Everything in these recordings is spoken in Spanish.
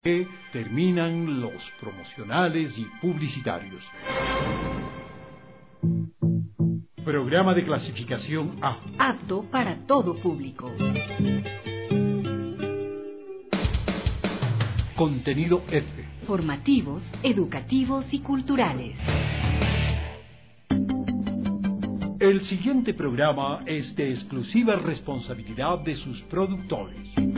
Terminan los promocionales y publicitarios. Programa de clasificación A. Apto para todo público. Contenido F. Formativos, educativos y culturales. El siguiente programa es de exclusiva responsabilidad de sus productores.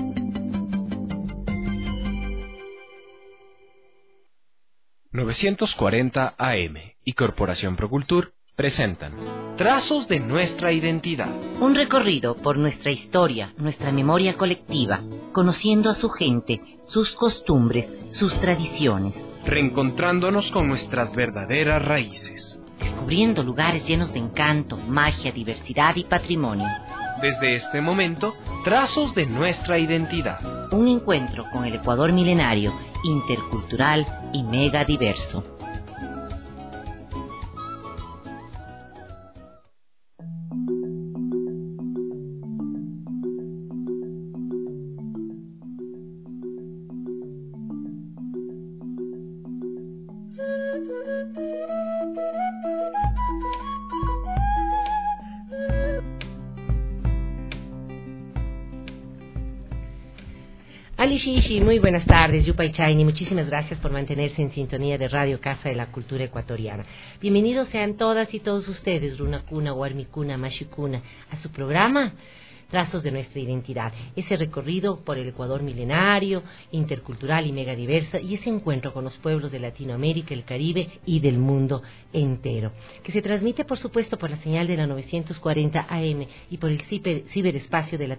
...940 AM y Corporación Procultur presentan Trazos de nuestra identidad. Un recorrido por nuestra historia, nuestra memoria colectiva, conociendo a su gente, sus costumbres, sus tradiciones. Reencontrándonos con nuestras verdaderas raíces. Descubriendo lugares llenos de encanto, magia, diversidad y patrimonio. Desde este momento, Trazos de nuestra identidad. Un encuentro con el Ecuador milenario, intercultural y mega diverso. Ali Shishi, muy buenas tardes, Yupay Chaini, muchísimas gracias por mantenerse en sintonía de Radio Casa de la Cultura Ecuatoriana. Bienvenidos sean todas y todos ustedes, Runakuna, Warmikuna, Mashikuna, a su programa Trazos de nuestra identidad, ese recorrido por el Ecuador milenario, intercultural y megadiversa, y ese encuentro con los pueblos de Latinoamérica, el Caribe y del mundo entero, que se transmite por supuesto por la señal de la 940 AM y por el ciberespacio de la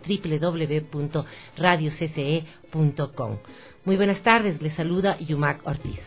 www.radiocce.com. Muy buenas tardes, les saluda Yumac Ortiz.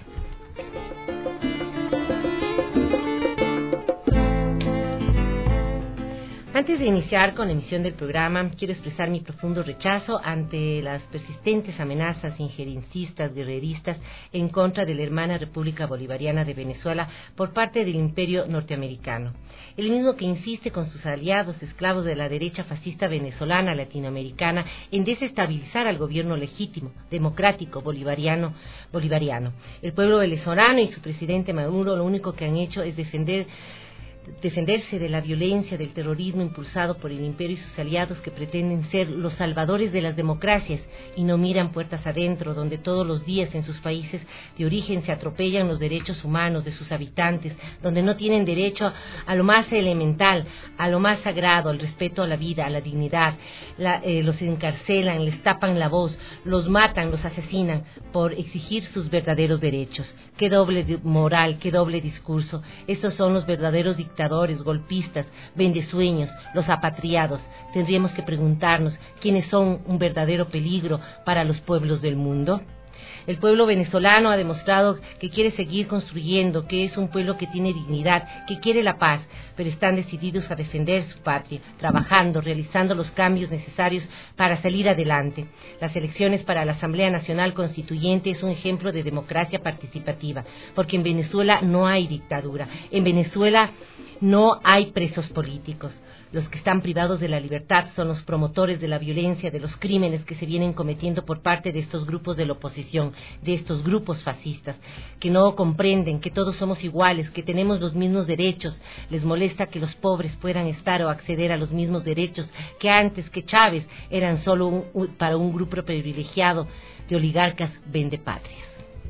Antes de iniciar con la emisión del programa, quiero expresar mi profundo rechazo ante las persistentes amenazas injerencistas, guerreristas, en contra de la hermana República Bolivariana de Venezuela por parte del imperio norteamericano. El mismo que insiste con sus aliados esclavos de la derecha fascista venezolana, latinoamericana, en desestabilizar al gobierno legítimo, democrático, bolivariano. El pueblo venezolano y su presidente Maduro lo único que han hecho es defenderse de la violencia, del terrorismo impulsado por el imperio y sus aliados que pretenden ser los salvadores de las democracias y no miran puertas adentro, donde todos los días en sus países de origen se atropellan los derechos humanos de sus habitantes, donde no tienen derecho a lo más elemental, a lo más sagrado, al respeto a la vida, a la dignidad. Los encarcelan, les tapan la voz, los matan, los asesinan por exigir sus verdaderos derechos. Qué doble moral, qué doble discurso. Estos son los verdaderos dictadores, golpistas, vendesueños, los apatriados. Tendríamos que preguntarnos quiénes son un verdadero peligro para los pueblos del mundo. El pueblo venezolano ha demostrado que quiere seguir construyendo, que es un pueblo que tiene dignidad, que quiere la paz, pero están decididos a defender su patria, trabajando, realizando los cambios necesarios para salir adelante. Las elecciones para la Asamblea Nacional Constituyente es un ejemplo de democracia participativa, porque en Venezuela no hay dictadura, en Venezuela no hay presos políticos. Los que están privados de la libertad son los promotores de la violencia, de los crímenes que se vienen cometiendo por parte de estos grupos de la oposición, de estos grupos fascistas, que no comprenden que todos somos iguales, que tenemos los mismos derechos. Les molesta que los pobres puedan estar o acceder a los mismos derechos que antes, que Chávez eran solo para un grupo privilegiado de oligarcas vendepatrias.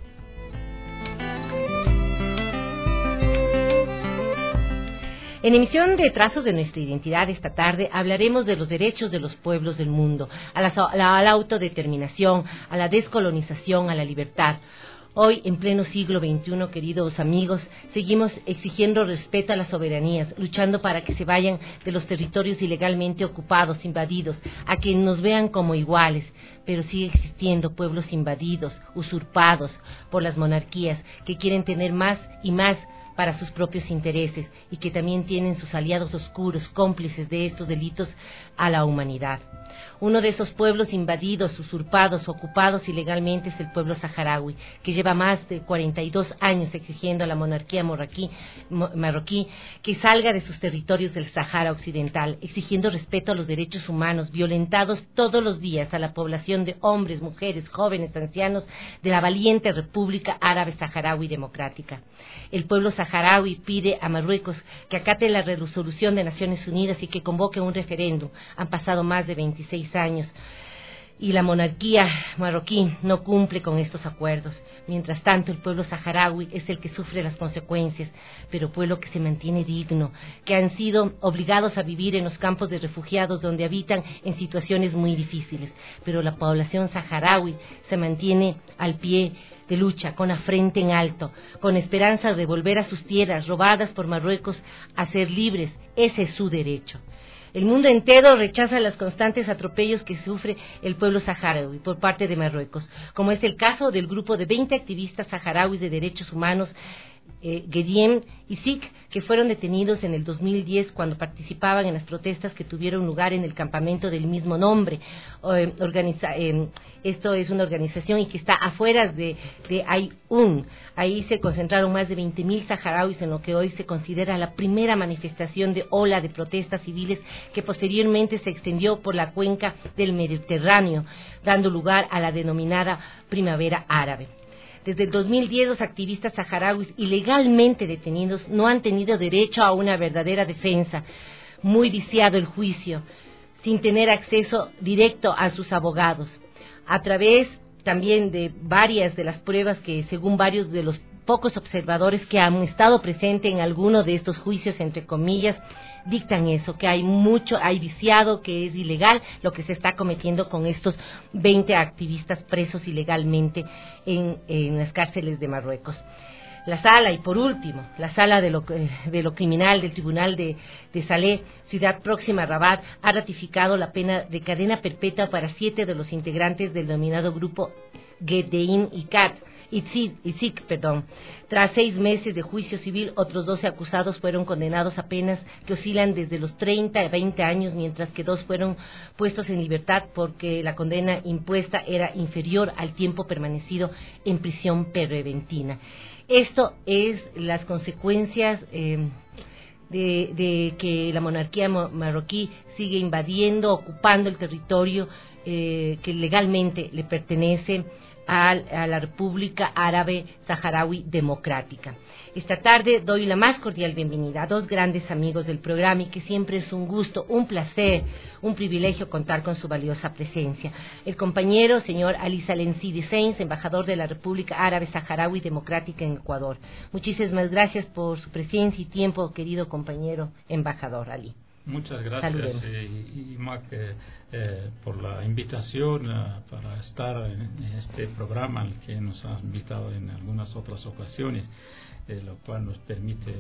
En emisión de Trazos de nuestra identidad esta tarde hablaremos de los derechos de los pueblos del mundo, a la autodeterminación, a la descolonización, a la libertad. Hoy, en pleno siglo XXI, queridos amigos, seguimos exigiendo respeto a las soberanías, luchando para que se vayan de los territorios ilegalmente ocupados, invadidos, a que nos vean como iguales, pero sigue existiendo pueblos invadidos, usurpados por las monarquías, que quieren tener más y más para sus propios intereses y que también tienen sus aliados oscuros, cómplices de estos delitos a la humanidad. Uno de esos pueblos invadidos, usurpados, ocupados ilegalmente es el pueblo saharaui, que lleva más de 42 años exigiendo a la monarquía marroquí que salga de sus territorios del Sahara Occidental, exigiendo respeto a los derechos humanos, violentados todos los días a la población de hombres, mujeres, jóvenes, ancianos de la valiente República Árabe Saharaui Democrática. El pueblo saharaui pide a Marruecos que acate la resolución de Naciones Unidas y que convoque un referéndum. Han pasado más de 26 años y la monarquía marroquí no cumple con estos acuerdos. Mientras tanto, el pueblo saharaui es el que sufre las consecuencias, pero pueblo que se mantiene digno, que han sido obligados a vivir en los campos de refugiados donde habitan en situaciones muy difíciles. Pero la población saharaui se mantiene al pie de lucha, con la frente en alto, con esperanza de volver a sus tierras robadas por Marruecos a ser libres. Ese es su derecho. El mundo entero rechaza los constantes atropellos que sufre el pueblo saharaui por parte de Marruecos, como es el caso del grupo de 20 activistas saharauis de derechos humanos, Gediem y Sik, que fueron detenidos en el 2010 cuando participaban en las protestas que tuvieron lugar en el campamento del mismo nombre. Esto es una organización y que está afuera de Aïn. Ahí se concentraron más de 20.000 saharauis en lo que hoy se considera la primera manifestación de ola de protestas civiles que posteriormente se extendió por la cuenca del Mediterráneo, dando lugar a la denominada Primavera Árabe. Desde el 2010, los activistas saharauis ilegalmente detenidos no han tenido derecho a una verdadera defensa. Muy viciado el juicio, sin tener acceso directo a sus abogados. A través también de varias de las pruebas que, según varios de los pocos observadores que han estado presentes en alguno de estos juicios, entre comillas, dictan eso, que hay viciado, que es ilegal lo que se está cometiendo con estos 20 activistas presos ilegalmente en las cárceles de Marruecos. La sala, y por último, la sala de lo criminal del Tribunal de Salé, ciudad próxima a Rabat, ha ratificado la pena de cadena perpetua para 7 de los integrantes del denominado grupo Gediem y Sik. Tras 6 meses de juicio civil, otros 12 acusados fueron condenados a penas que oscilan desde los 30 a 20 años, mientras que 2 fueron puestos en libertad porque la condena impuesta era inferior al tiempo permanecido en prisión preventiva. Esto es las consecuencias de que la monarquía marroquí sigue invadiendo, ocupando el territorio que legalmente le pertenece a la República Árabe Saharaui Democrática. Esta tarde doy la más cordial bienvenida a 2 grandes amigos del programa y que siempre es un gusto, un placer, un privilegio contar con su valiosa presencia. El compañero señor Ali Salensi de Sainz, embajador de la República Árabe Saharaui Democrática en Ecuador. Muchísimas gracias por su presencia y tiempo, querido compañero embajador Ali. Muchas gracias, Mac, por la invitación para estar en este programa al que nos ha invitado en algunas otras ocasiones, lo cual nos permite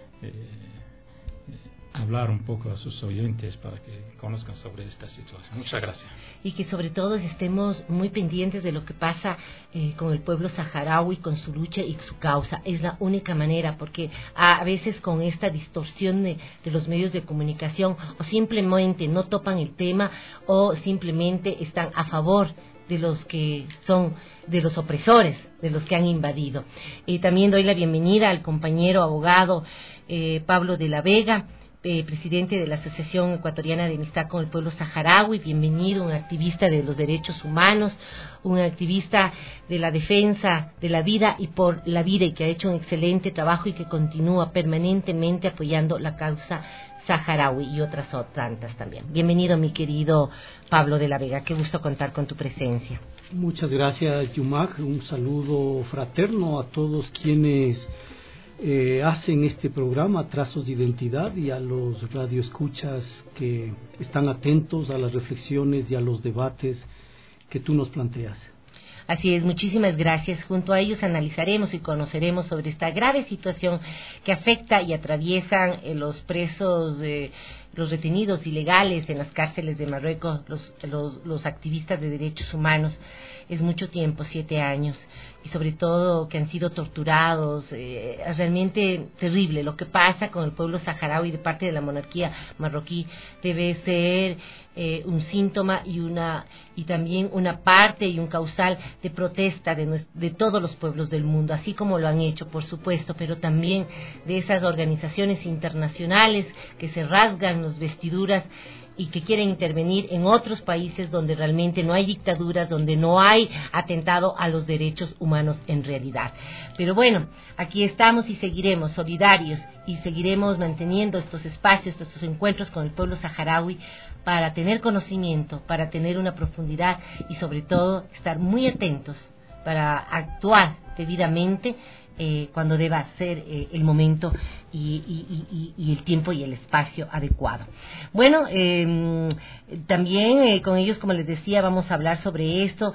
hablar un poco a sus oyentes para que conozcan sobre esta situación. Muchas gracias. Y que sobre todo estemos muy pendientes de lo que pasa con el pueblo saharaui, con su lucha y su causa. Es la única manera, porque a veces con esta distorsión de los medios de comunicación, o simplemente no topan el tema, o simplemente están a favor de los que son, de los opresores, de los que han invadido. También doy la bienvenida al compañero abogado Pablo de la Vega, presidente de la Asociación Ecuatoriana de Amistad con el Pueblo Saharaui. Bienvenido, un activista de los derechos humanos, un activista de la defensa de la vida y por la vida, y que ha hecho un excelente trabajo y que continúa permanentemente apoyando la causa saharaui y otras tantas también. Bienvenido, mi querido Pablo de la Vega, qué gusto contar con tu presencia. Muchas gracias, Yumac, un saludo fraterno a todos quienes hacen este programa Trazos de Identidad y a los radioescuchas que están atentos a las reflexiones y a los debates que tú nos planteas. Así es, muchísimas gracias. Junto a ellos analizaremos y conoceremos sobre esta grave situación que afecta y atraviesan los presos los retenidos ilegales en las cárceles de Marruecos, los activistas de derechos humanos, es mucho tiempo, 7 años, y sobre todo que han sido torturados. Es realmente terrible lo que pasa con el pueblo saharaui de parte de la monarquía marroquí. Debe ser un síntoma y también una parte y un causal de protesta de todos los pueblos del mundo, así como lo han hecho, por supuesto, pero también de esas organizaciones internacionales que se rasgan las vestiduras y que quieren intervenir en otros países donde realmente no hay dictaduras, donde no hay atentado a los derechos humanos en realidad. Pero bueno, aquí estamos y seguiremos solidarios y seguiremos manteniendo estos espacios, estos encuentros con el pueblo saharaui para tener conocimiento, para tener una profundidad y sobre todo estar muy atentos para actuar debidamente cuando deba ser el momento y el tiempo y el espacio adecuado. Bueno, también con ellos, como les decía, vamos a hablar sobre esto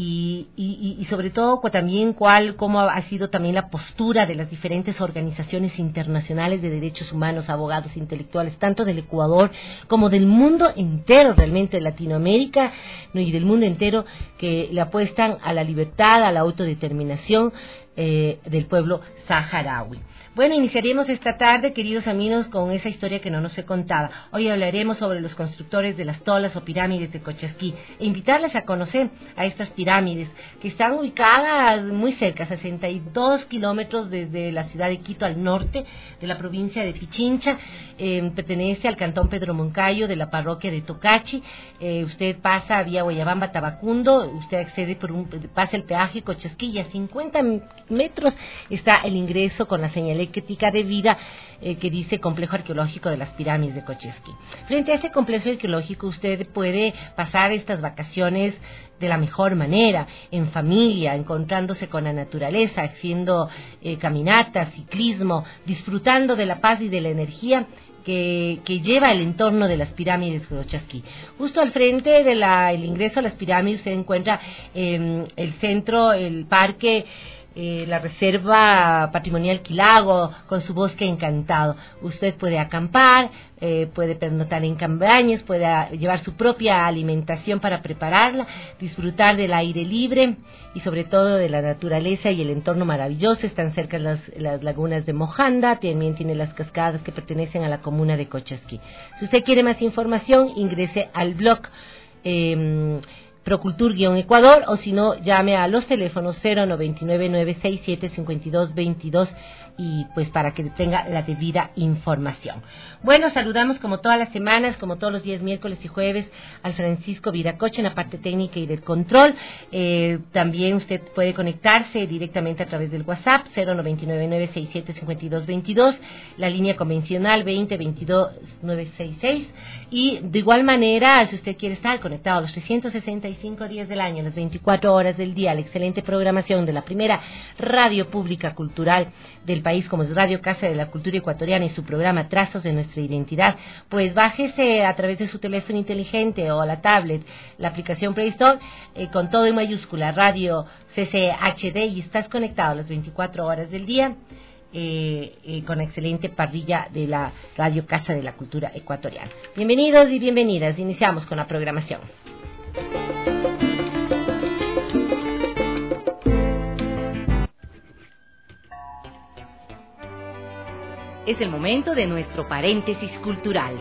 y sobre todo también cómo ha sido también la postura de las diferentes organizaciones internacionales de derechos humanos, abogados intelectuales, tanto del Ecuador como del mundo entero, realmente de Latinoamérica, ¿no? Y del mundo entero, que le apuestan a la libertad, a la autodeterminación del pueblo saharaui. Bueno, iniciaremos esta tarde, queridos amigos, con esa historia que no nos he contado. Hoy hablaremos sobre los constructores de las tolas o pirámides de Cochasquí e invitarles a conocer a estas pirámides que están ubicadas muy cerca, 62 kilómetros desde la ciudad de Quito al norte de la provincia de Pichincha. Pertenece al cantón Pedro Moncayo de la parroquia de Tocachi. Usted pasa vía Guayabamba, Tabacundo, usted accede pasa el peaje Cochasquí y a 50 metros está el ingreso con la señalética de vida que dice Complejo Arqueológico de las Pirámides de Cochasquí. Frente a este complejo arqueológico usted puede pasar estas vacaciones de la mejor manera, en familia, encontrándose con la naturaleza, haciendo caminatas, ciclismo, disfrutando de la paz y de la energía que lleva el entorno de las pirámides de Cochasquí. Justo al frente del ingreso a las pirámides se encuentra el centro, el parque, la reserva patrimonial Quilago, con su bosque encantado. Usted puede acampar, puede pernoctar en cabañas, puede llevar su propia alimentación para prepararla, disfrutar del aire libre y sobre todo de la naturaleza y el entorno maravilloso. Están cerca las lagunas de Mojanda, también tiene las cascadas que pertenecen a la comuna de Cochasquí. Si usted quiere más información, ingrese al blog Procultur-Ecuador, o si no, llame a los teléfonos 099-967-5222 y pues para que tenga la debida información. Bueno, saludamos como todas las semanas, como todos los días miércoles y jueves, al Francisco Viracocha en la parte técnica y del control. También usted puede conectarse directamente a través del WhatsApp 099-967-5222, la línea convencional 20-22-966, y de igual manera, si usted quiere estar conectado a los 365 días del año, las 24 horas del día, la excelente programación de la primera radio pública cultural del país, como es Radio Casa de la Cultura Ecuatoriana y su programa Trazos de Nuestra Identidad, pues bájese a través de su teléfono inteligente o a la tablet la aplicación Play Store con todo en mayúscula, Radio CCHD, y estás conectado las 24 horas del día con la excelente parrilla de la Radio Casa de la Cultura Ecuatoriana. Bienvenidos y bienvenidas, iniciamos con la programación. Es el momento de nuestro paréntesis cultural.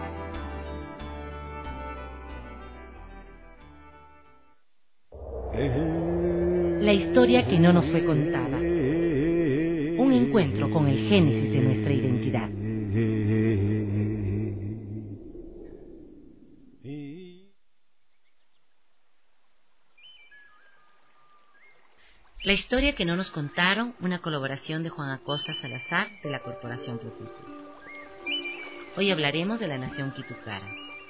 La historia que no nos fue contada. Un encuentro con el génesis de nuestra identidad. La historia que no nos contaron, una colaboración de Juan Acosta Salazar de la Corporación Procultur. Hoy hablaremos de la nación Quitukara.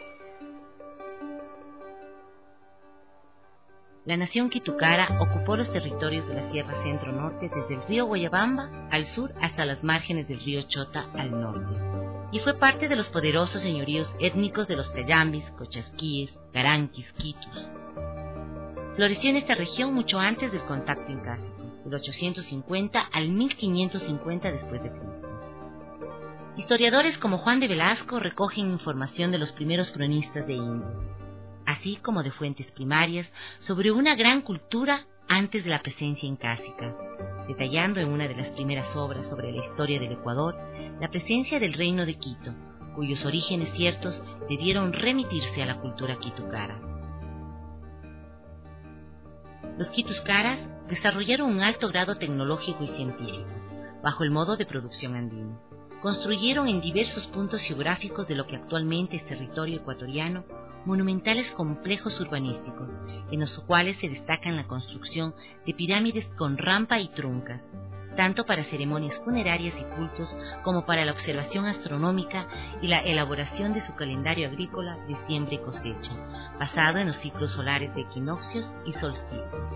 La nación Quitukara ocupó los territorios de la Sierra Centro-Norte desde el río Guayabamba al sur hasta las márgenes del río Chota al norte, y fue parte de los poderosos señoríos étnicos de los Cayambis, Cochasquíes, Caranquis, Quitus. Floreció en esta región mucho antes del contacto incásico, del 850 al 1550 después de Cristo. Historiadores como Juan de Velasco recogen información de los primeros cronistas de India, así como de fuentes primarias sobre una gran cultura antes de la presencia incásica, detallando en una de las primeras obras sobre la historia del Ecuador la presencia del reino de Quito, cuyos orígenes ciertos debieron remitirse a la cultura quitukara. Los quituscaras desarrollaron un alto grado tecnológico y científico, bajo el modo de producción andino. Construyeron en diversos puntos geográficos de lo que actualmente es territorio ecuatoriano monumentales complejos urbanísticos, en los cuales se destacan la construcción de pirámides con rampa y truncas, tanto para ceremonias funerarias y cultos como para la observación astronómica y la elaboración de su calendario agrícola de siembra y cosecha, basado en los ciclos solares de equinoccios y solsticios.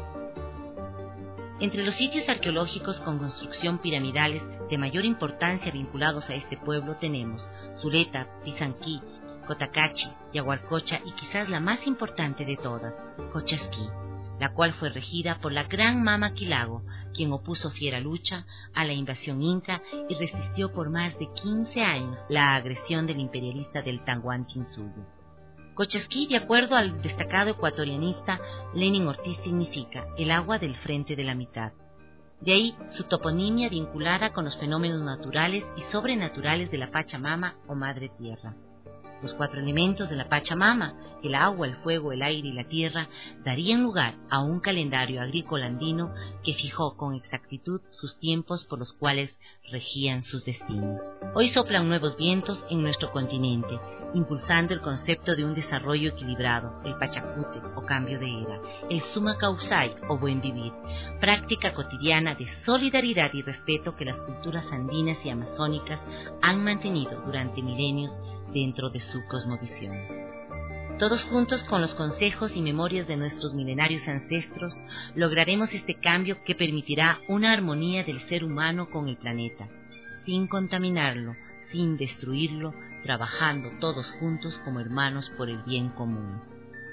Entre los sitios arqueológicos con construcción piramidales de mayor importancia vinculados a este pueblo tenemos Zuleta, Pizanquí, Cotacachi, Yaguarcocha y quizás la más importante de todas, Cochasquí, la cual fue regida por la gran Mama Quilago, quien opuso fiera lucha a la invasión inca y resistió por más de 15 años la agresión del imperialista del Tahuantinsuyo. Cochasquí, de acuerdo al destacado ecuatorianista Lenin Ortiz, significa el agua del frente de la mitad. De ahí su toponimia vinculada con los fenómenos naturales y sobrenaturales de la Pachamama o Madre Tierra. Los 4 elementos de la Pachamama, el agua, el fuego, el aire y la tierra, darían lugar a un calendario agrícola andino que fijó con exactitud sus tiempos por los cuales regían sus destinos. Hoy soplan nuevos vientos en nuestro continente, impulsando el concepto de un desarrollo equilibrado, el Pachacútec o cambio de era, el Summa Causai o buen vivir, práctica cotidiana de solidaridad y respeto que las culturas andinas y amazónicas han mantenido durante milenios dentro de su cosmovisión. Todos juntos, con los consejos y memorias de nuestros milenarios ancestros, lograremos este cambio que permitirá una armonía del ser humano con el planeta, sin contaminarlo, sin destruirlo, trabajando todos juntos como hermanos por el bien común.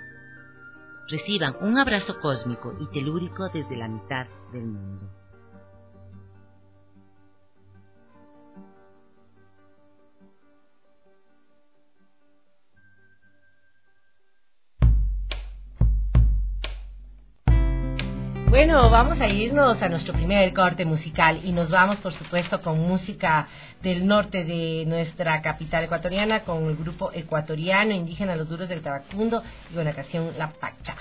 Reciban un abrazo cósmico y telúrico desde la mitad del mundo. Bueno, vamos a irnos a nuestro primer corte musical y nos vamos, por supuesto, con música del norte de nuestra capital ecuatoriana, con el grupo ecuatoriano indígena Los Duros del Tabacundo y con la canción La Pacha.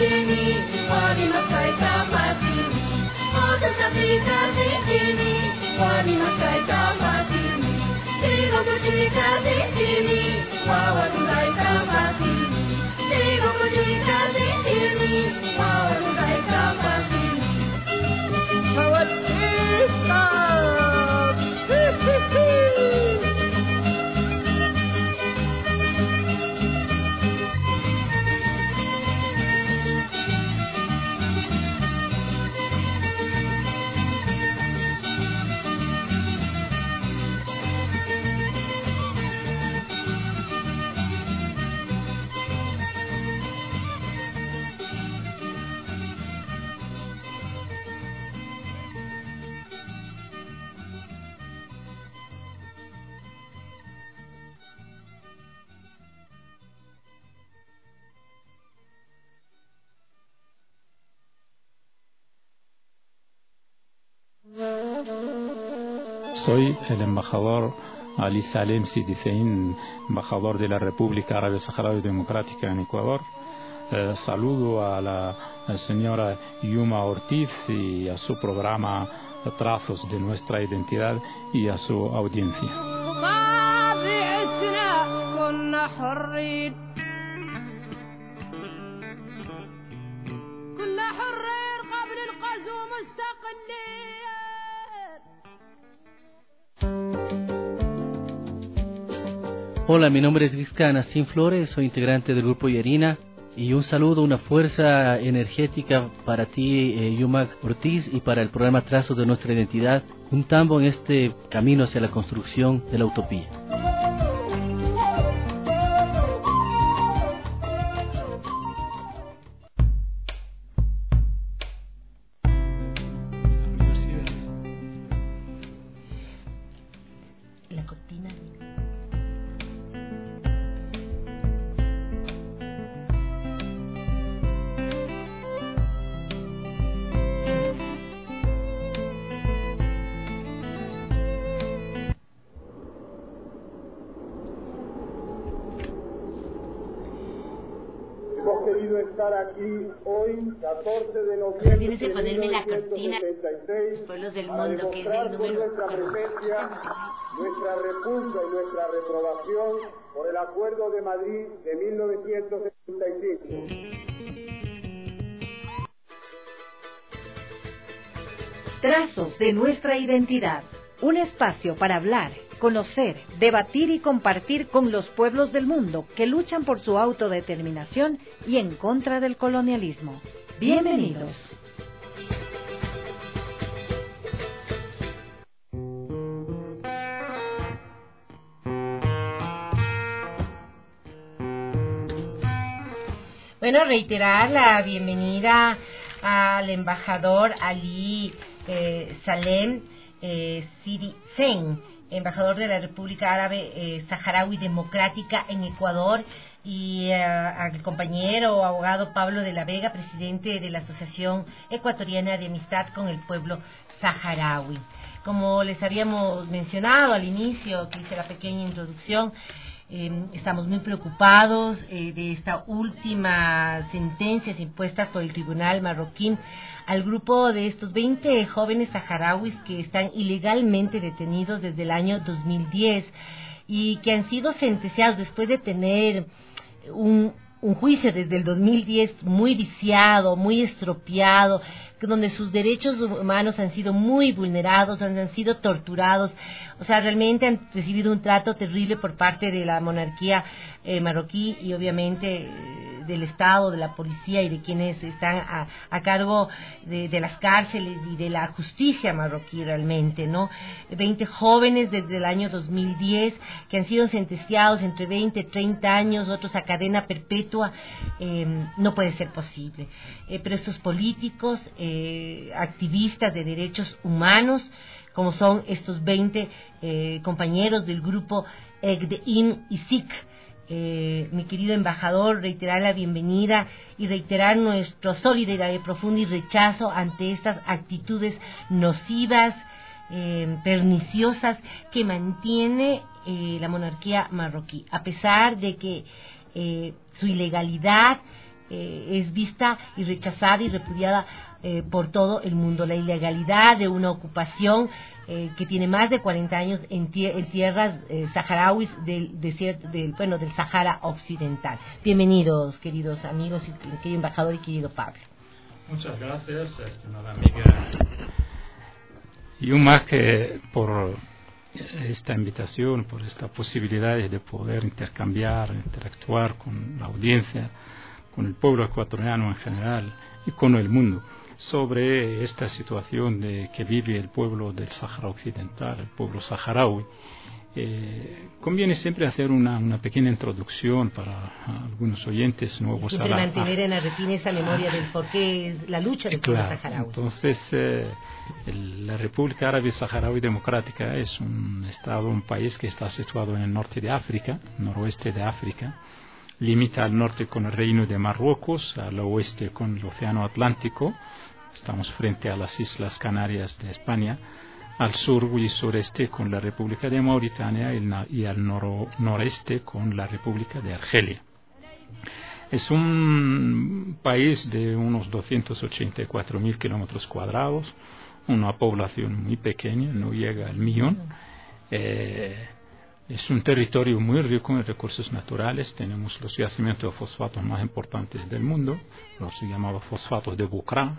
Soy el embajador Ali Salem Sidifein, embajador de la República Árabe Saharaui Democrática en Ecuador. Saludo a la señora Yuma Ortiz y a su programa Trazos de Nuestra Identidad y a su audiencia. Hola, mi nombre es Vizca Nassim Flores, soy integrante del grupo Yerina, y un saludo, una fuerza energética para ti, Yuma Ortiz, y para el programa Trazos de Nuestra Identidad, un tambo en este camino hacia la construcción de la utopía. Estar aquí hoy, 14 de noviembre. Tienes que ponerme la cortina, los pueblos del mundo, que es el número. Nuestra presencia, nuestra repulsa y nuestra reprobación por el Acuerdo de Madrid de 1975. Trazos de Nuestra Identidad. Un espacio para hablar, conocer, debatir y compartir con los pueblos del mundo que luchan por su autodeterminación y en contra del colonialismo. Bienvenidos. Bueno, reiterar la bienvenida al embajador Ali Salem Sidifein, embajador de la República Árabe Saharaui Democrática en Ecuador, y al compañero abogado Pablo de la Vega, presidente de la Asociación Ecuatoriana de Amistad con el Pueblo Saharaui. Como les habíamos mencionado al inicio, que hice la pequeña introducción, estamos muy preocupados de esta última sentencia impuesta por el tribunal marroquí al grupo de estos 20 jóvenes saharauis que están ilegalmente detenidos desde el año 2010 y que han sido sentenciados después de tener un juicio desde el 2010 muy viciado, muy estropeado, donde sus derechos humanos han sido muy vulnerados, han sido torturados. O sea, realmente han recibido un trato terrible por parte de la monarquía marroquí y obviamente del Estado, de la policía y de quienes están a cargo de las cárceles y de la justicia marroquí realmente, ¿no? 20 jóvenes desde el año 2010 que han sido sentenciados entre 20 y 30 años, otros a cadena perpetua. No puede ser posible. Pero estos políticos, activistas de derechos humanos, como son estos 20 compañeros del grupo Egdein Isik, mi querido embajador, reiterar la bienvenida y reiterar nuestra solidaridad profunda y rechazo ante estas actitudes nocivas, perniciosas que mantiene la monarquía marroquí, a pesar de que su ilegalidad es vista y rechazada y repudiada por todo el mundo. La ilegalidad de una ocupación que tiene más de 40 años en tierras saharauis del desierto, del Sahara Occidental. Bienvenidos, queridos amigos, querido embajador y querido Pablo. Muchas gracias, estimada amiga Yumak, por esta invitación, por esta posibilidad de poder interactuar con la audiencia, con el pueblo ecuatoriano en general y con el mundo, sobre esta situación que vive el pueblo del Sahara Occidental, el pueblo saharaui. Conviene siempre hacer una pequeña introducción para algunos oyentes nuevos. Siempre mantener en la retina esa memoria del por qué es la lucha del pueblo saharaui. Entonces, la República Árabe Saharaui Democrática es un estado, un país que está situado en el norte de África, noroeste de África. Limita al norte con el Reino de Marruecos, al oeste con el Océano Atlántico. Estamos frente a las Islas Canarias de España. Al sur y sureste con la República de Mauritania y al noreste con la República de Argelia. Es un país de unos 284.000 kilómetros cuadrados, una población muy pequeña, no llega al millón. Es un territorio muy rico en recursos naturales. Tenemos los yacimientos de fosfatos más importantes del mundo, los llamados fosfatos de Bucra.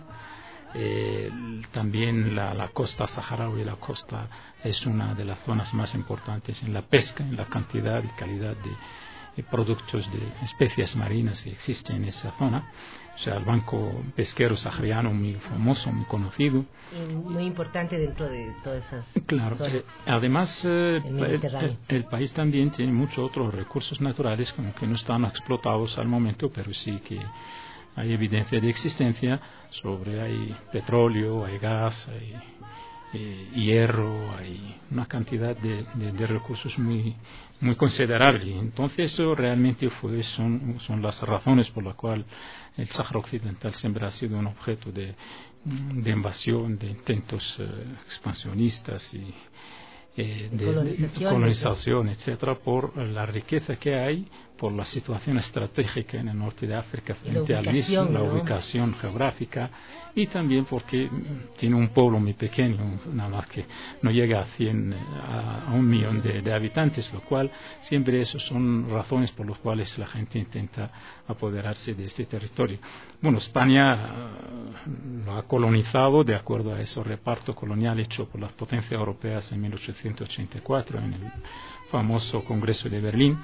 También la costa saharaui, la costa es una de las zonas más importantes en la pesca, en la cantidad y calidad de productos de especies marinas que existen en esa zona. O sea, el banco pesquero sahariano muy famoso, muy conocido. Y muy importante dentro de todas esas zonas. Además, el país también tiene muchos otros recursos naturales que no están explotados al momento, pero sí que hay evidencia de existencia hay petróleo, hay gas, hay hierro, hay una cantidad de recursos muy considerable. Entonces eso realmente son las razones por las cuales el Sahara Occidental siempre ha sido un objeto de invasión, de intentos expansionistas y de colonización, etcétera, por la riqueza que hay, por la situación estratégica en el norte de África frente al mismo, la ubicación geográfica, y también porque tiene un pueblo muy pequeño, nada más que no llega a 1 millón de habitantes, lo cual siempre esas son razones por las cuales la gente intenta apoderarse de este territorio. Bueno, España lo ha colonizado de acuerdo a ese reparto colonial hecho por las potencias europeas en 1884 en el famoso Congreso de Berlín.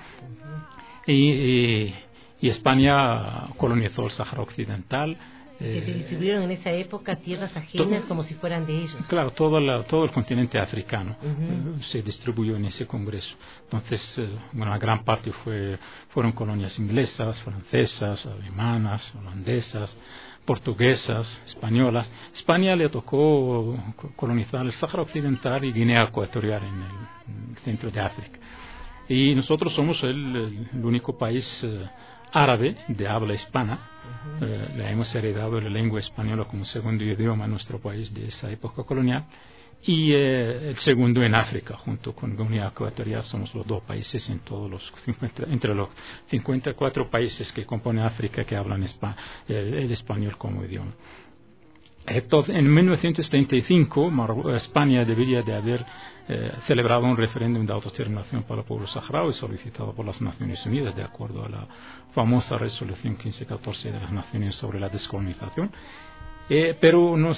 Y España colonizó el Sahara Occidental. Que se distribuyeron en esa época tierras ajenas como si fueran de ellos. Claro, todo el continente africano se distribuyó en ese congreso. Entonces, una gran parte fueron colonias inglesas, francesas, alemanas, holandesas, portuguesas, españolas. España le tocó colonizar el Sahara Occidental y Guinea Ecuatorial en el centro de África. Y nosotros somos el único país árabe de habla hispana. Le hemos heredado la lengua española como segundo idioma en nuestro país de esa época colonial. Y el segundo en África, junto con Guinea Ecuatorial, somos los dos países entre los 54 países que componen África que hablan el español como idioma. Entonces, en 1935, España debería de haber celebrado un referéndum de autodeterminación para el pueblo saharaui solicitado por las Naciones Unidas de acuerdo a la famosa resolución 1514 de las Naciones sobre la descolonización, pero no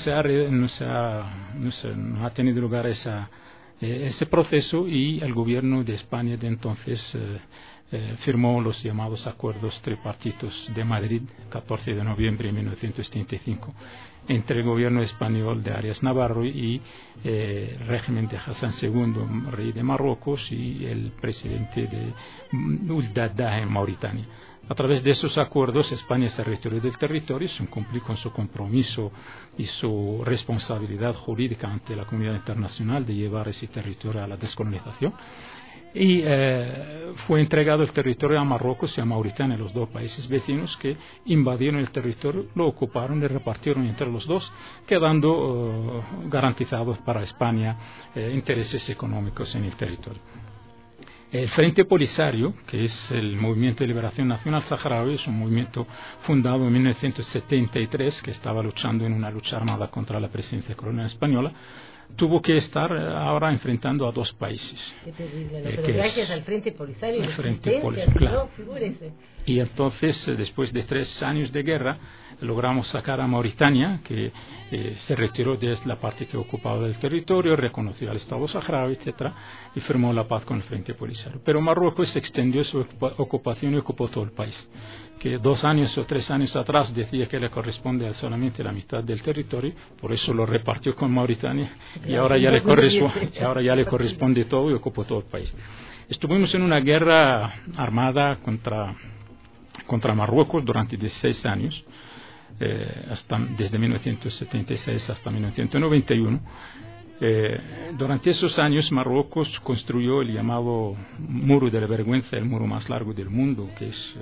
ha tenido lugar ese proceso, y el gobierno de España de entonces firmó los llamados acuerdos tripartitos de Madrid, 14 de noviembre de 1935, entre el gobierno español de Arias Navarro y el régimen de Hassan II, rey de Marruecos, y el presidente de Ould Daddah en Mauritania. A través de esos acuerdos, España se retiró del territorio sin cumplir con su compromiso y su responsabilidad jurídica ante la comunidad internacional de llevar ese territorio a la descolonización. Y fue entregado el territorio a Marruecos y a Mauritania, los dos países vecinos que invadieron el territorio, lo ocuparon y repartieron entre los dos, quedando garantizados para España intereses económicos en el territorio. El Frente Polisario, que es el Movimiento de Liberación Nacional Saharaui, es un movimiento fundado en 1973 que estaba luchando en una lucha armada contra la presencia colonial española, tuvo que estar ahora enfrentando a dos países. Qué terrible, ¿no? Pero gracias al Frente Polisario. El Frente Polisario, claro. Figúrese. Y entonces, después de 3 años de guerra, logramos sacar a Mauritania, que se retiró de la parte que ocupaba del territorio, reconoció al Estado saharaui, etcétera, y firmó la paz con el Frente Polisario. Pero Marruecos extendió su ocupación y ocupó todo el país, que 2 años o 3 años atrás decía que le corresponde a solamente la mitad del territorio, por eso lo repartió con Mauritania, y ahora ya le corresponde todo y ocupó todo el país. Estuvimos en una guerra armada contra Marruecos durante 16 años, desde 1976 hasta 1991. Durante esos años Marruecos construyó el llamado Muro de la Vergüenza, el muro más largo del mundo, que es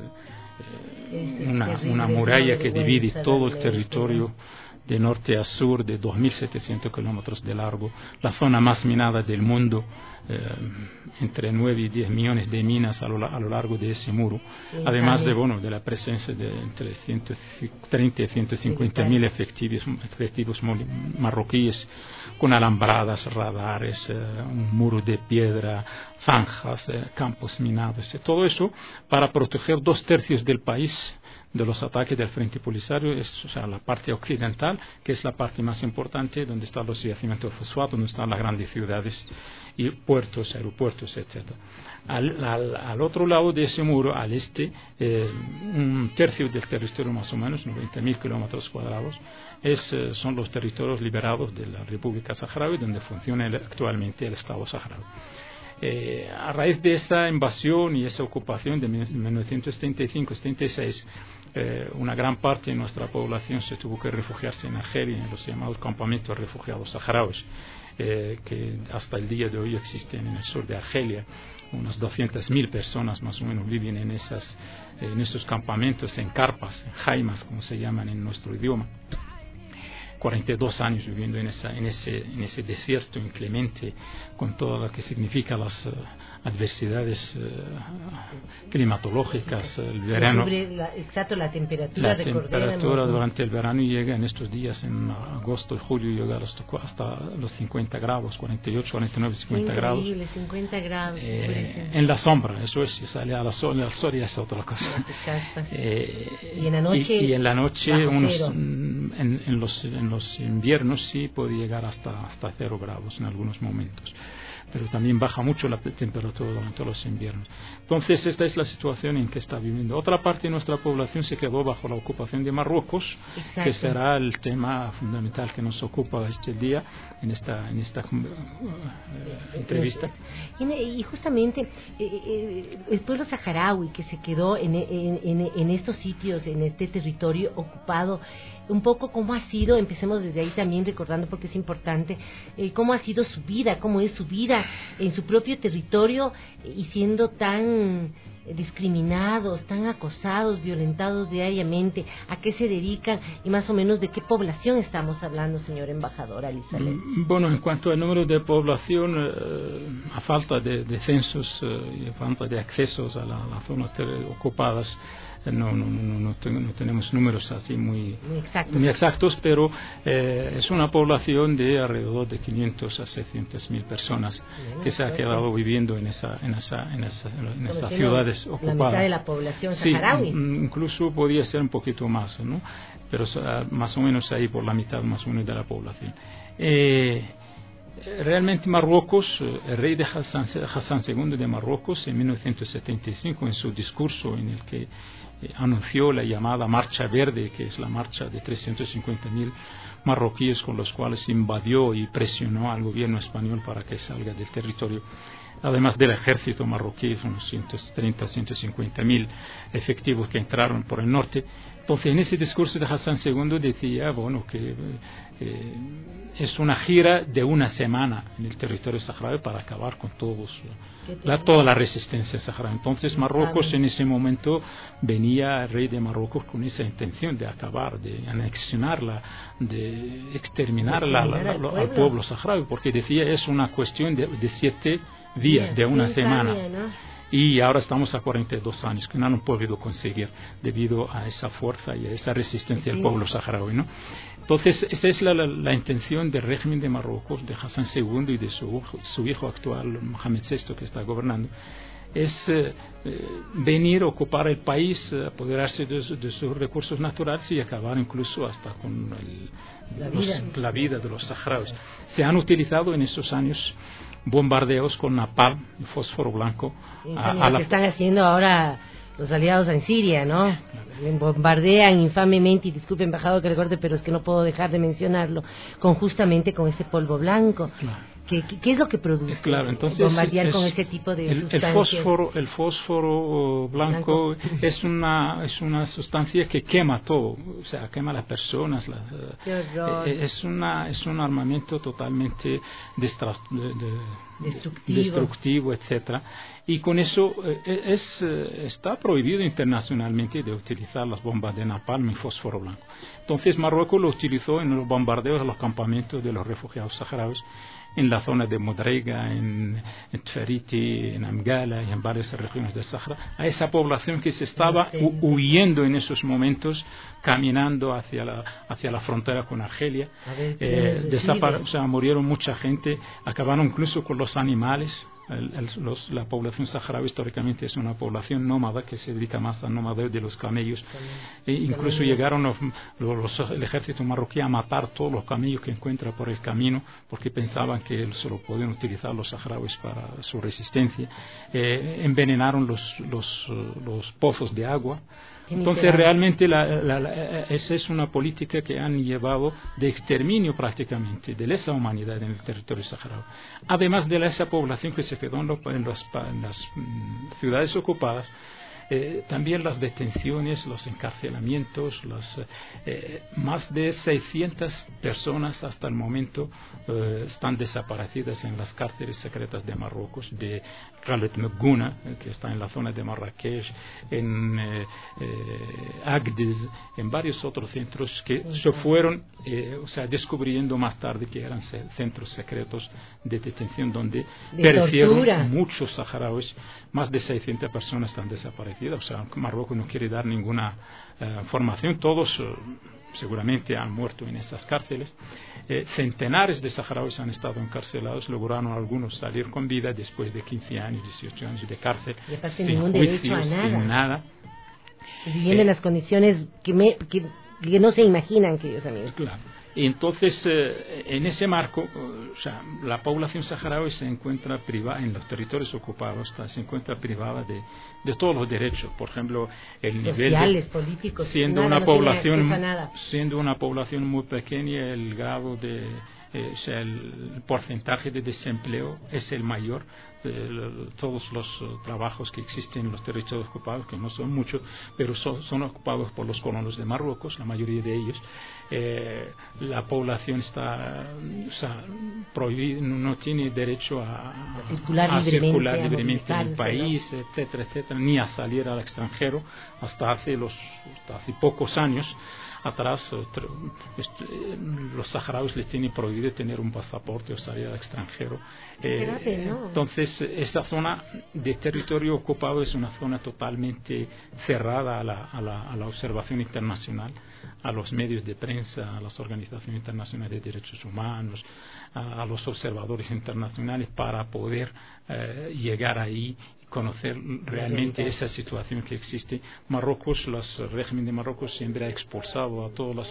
una muralla que divide todo el territorio de norte a sur, de 2.700 kilómetros de largo, la zona más minada del mundo, entre 9 y 10 millones de minas a lo largo de ese muro, además de la presencia de entre 130 y 150 mil efectivos marroquíes, con alambradas, radares, un muro de piedra, zanjas, campos minados, todo eso para proteger 2/3 del país de los ataques del Frente Polisario, o sea, la parte occidental, que es la parte más importante, donde están los yacimientos de fosfato, donde están las grandes ciudades y puertos, aeropuertos, etc. Al otro lado de ese muro, al este, 1/3 del territorio más o menos, 90.000 kilómetros cuadrados, son los territorios liberados de la República Saharaui, donde funciona actualmente el Estado saharaui. A raíz de esa invasión y esa ocupación de 1975-76, una gran parte de nuestra población se tuvo que refugiarse en Argelia, en los llamados campamentos refugiados saharauis, que hasta el día de hoy existen en el sur de Argelia. Unas 200.000 personas más o menos viven en estos campamentos, en carpas, en jaimas, como se llaman en nuestro idioma. 42 años viviendo en ese desierto inclemente, con todo lo que significa las adversidades climatológicas, el verano. La temperatura, durante el verano llega en estos días, en agosto y julio, llega hasta los 50 grados, 48, 49, 50 grados. 50 grados. En la sombra, eso es, si sale al sol ya es otra cosa. Y en la noche, en los inviernos sí puede llegar hasta 0 grados en algunos momentos, pero también baja mucho la temperatura durante los inviernos. Entonces esta es la situación en que está viviendo. Otra parte de nuestra población se quedó bajo la ocupación de Marruecos. Exacto. Que será el tema fundamental que nos ocupa este día en esta entrevista. Y justamente el pueblo saharaui que se quedó en estos sitios, en este territorio ocupado, un poco cómo ha sido, empecemos desde ahí también recordando, porque es importante, cómo ha sido su vida, cómo es su vida en su propio territorio, y siendo tan discriminados, tan acosados, violentados diariamente, a qué se dedican y más o menos de qué población estamos hablando, señor embajador Ali Saleh. Bueno, en cuanto al número de población, a falta de censos y a falta de accesos a las zonas ocupadas, no tenemos números así muy exactos, pero es una población de alrededor de 500 a 600.000 personas que se ha quedado viviendo en esas ciudades ocupadas. La mitad de la población saharaui. Sí, incluso podría ser un poquito más, ¿no? Pero más o menos ahí por la mitad más o menos de la población. Realmente Marruecos, el rey de Hassan II de Marruecos, en 1975, en su discurso en el que anunció la llamada Marcha Verde, que es la marcha de 350.000 marroquíes con los cuales invadió y presionó al gobierno español para que salga del territorio, además del ejército marroquí, unos 130-150.000 efectivos que entraron por el norte. Entonces, en ese discurso de Hassan II decía, que es una gira de una semana en el territorio saharaui para acabar con toda la resistencia saharaui. Entonces, Marruecos en ese momento venía el rey de Marruecos con esa intención de acabar, de anexionarla, de exterminarla al pueblo saharaui, porque decía es una cuestión de 7 días, de una semana. ¿No? Y ahora estamos a 42 años, que no han podido conseguir debido a esa fuerza y a esa resistencia del pueblo saharaui, ¿no? Entonces, esa es la intención del régimen de Marruecos, de Hassan II y de su hijo actual, Mohamed VI, que está gobernando, es venir a ocupar el país, apoderarse de sus recursos naturales y acabar incluso hasta con la vida de los saharauis. Se han utilizado en esos años bombardeos con napalm y fósforo blanco. Lo que están haciendo ahora los aliados en Siria, ¿no? Bombardean infamemente, y disculpe, embajador, que recuerde, pero es que no puedo dejar de mencionarlo, justamente con ese polvo blanco. Claro. ¿Qué es lo que produce? Claro, entonces bombardear con este tipo de sustancias. El fósforo blanco es una sustancia que quema todo, o sea, quema a las personas. Es un armamento totalmente destructivo, etcétera. Y con eso está prohibido internacionalmente de utilizar las bombas de napalm y fósforo blanco. Entonces Marruecos lo utilizó en los bombardeos a los campamentos de los refugiados saharauis en la zona de Modrega, en Tferiti, en Amgala y en varias regiones del Sahara, a esa población que se estaba huyendo en esos momentos, caminando hacia la frontera con Argelia. Murieron mucha gente, acabaron incluso con los animales. La población saharaui históricamente es una población nómada que se dedica más al nomadeo de los camellos. Incluso llegaron el ejército marroquí a matar todos los camellos que encuentra por el camino, porque pensaban que solo podían utilizar los saharauis para su resistencia. Envenenaron los pozos de agua. Entonces realmente esa es una política que han llevado de exterminio prácticamente de lesa humanidad en el territorio saharaui. Además de esa población que se quedó en las ciudades ocupadas, también las detenciones, los encarcelamientos, más de 600 personas hasta el momento están desaparecidas en las cárceles secretas de Marruecos, de Khaled Mgouna, que está en la zona de Marrakech, en Agdez, en varios otros centros que se fueron descubriendo más tarde que eran centros secretos de detención donde perecieron muchos saharauis. Más de 600 personas están desaparecidas. O sea, Marruecos no quiere dar ninguna información. Todos seguramente han muerto en esas cárceles. Centenares de saharauis han estado encarcelados. Lograron algunos salir con vida después de 15 años, 18 años de cárcel, sin juicio, sin nada. Viviendo en las condiciones que no se imaginan, queridos amigos. Claro. Y entonces, en ese marco, la población saharaui se encuentra privada, en los territorios ocupados, se encuentra privada de todos los derechos. Por ejemplo, el sociales, políticos, siendo una población muy pequeña, el grado el porcentaje de desempleo es el mayor. Todos los trabajos que existen en los territorios ocupados, que no son muchos, pero son ocupados por los colonos de Marruecos, la mayoría de ellos. La población está prohibida, no tiene derecho a circular libremente en el país, etcétera, ni a salir al extranjero. Hasta hace pocos años atrás, los saharauis les tienen prohibido tener un pasaporte o salir al extranjero. Entonces, esta zona de territorio ocupado es una zona totalmente cerrada a la observación internacional, a los medios de prensa, a las organizaciones internacionales de derechos humanos, a los observadores internacionales, para poder llegar ahí, conocer realmente esa situación que existe. Marruecos, el régimen de Marruecos siempre ha expulsado a todos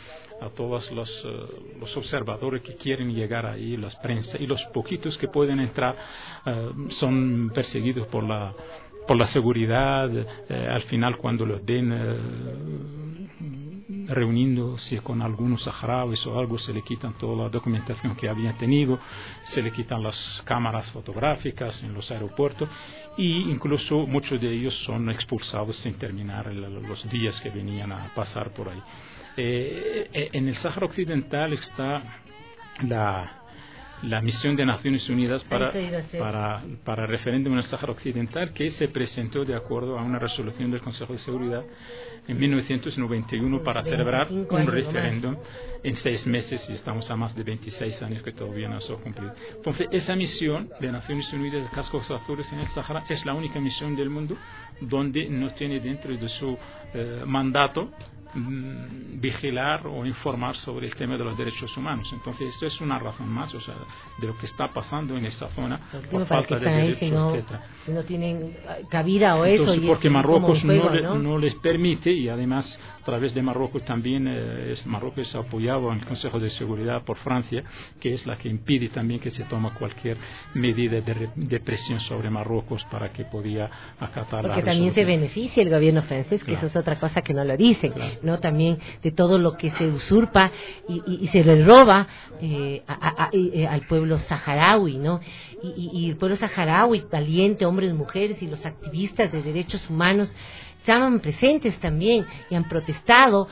los observadores que quieren llegar ahí, las prensa, y los poquitos que pueden entrar son perseguidos por la seguridad. Al final, cuando los ven reuniéndose con algunos saharauis o algo, se le quitan toda la documentación que había tenido, se le quitan las cámaras fotográficas en los aeropuertos, y incluso muchos de ellos son expulsados sin terminar los días que venían a pasar por ahí. En el Sáhara Occidental está la misión de Naciones Unidas para el referéndum en el Sáhara Occidental, que se presentó de acuerdo a una resolución del Consejo de Seguridad en 1991 para celebrar un referéndum en 6 meses, y estamos a más de 26 años que todavía no se ha cumplido. Entonces, esa misión de Naciones Unidas de Cascos Azules en el Sáhara es la única misión del mundo donde no tiene dentro de su mandato vigilar o informar sobre el tema de los derechos humanos. Entonces, esto es una razón más, o sea, de lo que está pasando en esa zona por falta de derechos, si no tienen cabida o entonces, eso. Porque Marruecos no les permite, y además a través de Marruecos también Marruecos es apoyado en el Consejo de Seguridad por Francia, que es la que impide también que se tome cualquier medida de presión sobre Marruecos para que podía acatar porque también se beneficia el gobierno francés, que eso es otra cosa que no lo dicen, ¿no? También de todo lo que se usurpa y se le roba al pueblo saharaui, ¿no? Y el pueblo saharaui, valiente, hombres, mujeres y los activistas de derechos humanos estaban presentes también y han protestado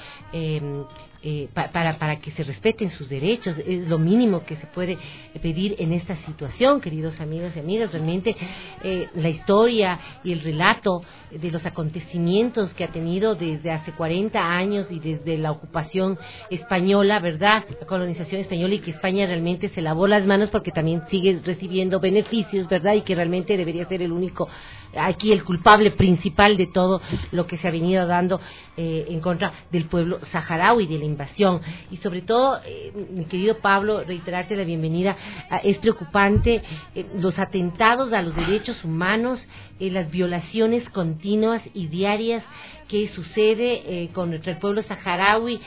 para que se respeten sus derechos. Es lo mínimo que se puede pedir en esta situación, queridos amigos y amigas. Realmente la historia y el relato de los acontecimientos que ha tenido desde hace 40 años y desde la ocupación española, ¿verdad?, la colonización española, y que España realmente se lavó las manos porque también sigue recibiendo beneficios, ¿verdad?, y que realmente debería ser el único, aquí el culpable principal de todo lo que se ha venido dando en contra del pueblo saharaui, de la invasión. Y sobre todo, mi querido Pablo, reiterarte la bienvenida. Es preocupante los atentados a los derechos humanos, las violaciones continuas y diarias que sucede contra el pueblo saharaui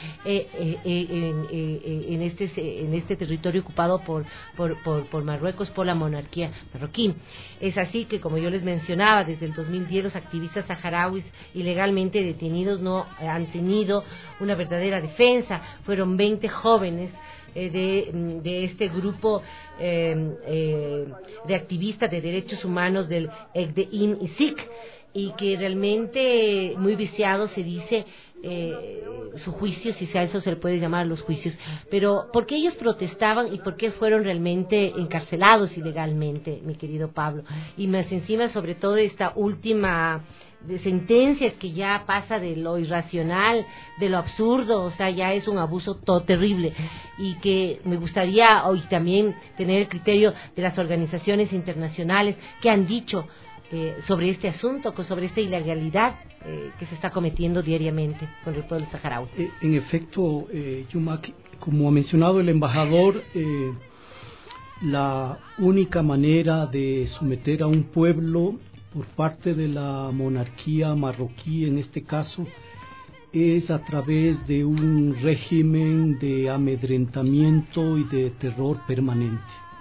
en este territorio ocupado por Marruecos, por la monarquía marroquí. Es así que, como yo les mencionaba, desde el 2010 los activistas saharauis ilegalmente detenidos no han tenido una verdadera defensa. Fueron 20 jóvenes de este grupo de activistas de derechos humanos del Egdeim Isik, y que realmente muy viciado se dice su juicio, si a eso se le puede llamar los juicios. Pero ¿por qué ellos protestaban y por qué fueron realmente encarcelados ilegalmente, mi querido Pablo? Y más encima, sobre todo, esta última de sentencias que ya pasa de lo irracional, de lo absurdo, o sea, ya es un abuso todo terrible, y que me gustaría hoy también tener el criterio de las organizaciones internacionales que han dicho sobre este asunto, sobre esta ilegalidad que se está cometiendo diariamente con el pueblo saharaui. En efecto, Yumak, como ha mencionado el embajador, la única manera de someter a un pueblo por parte de la monarquía marroquí, en este caso, es a través de un régimen de amedrentamiento y de terror permanente.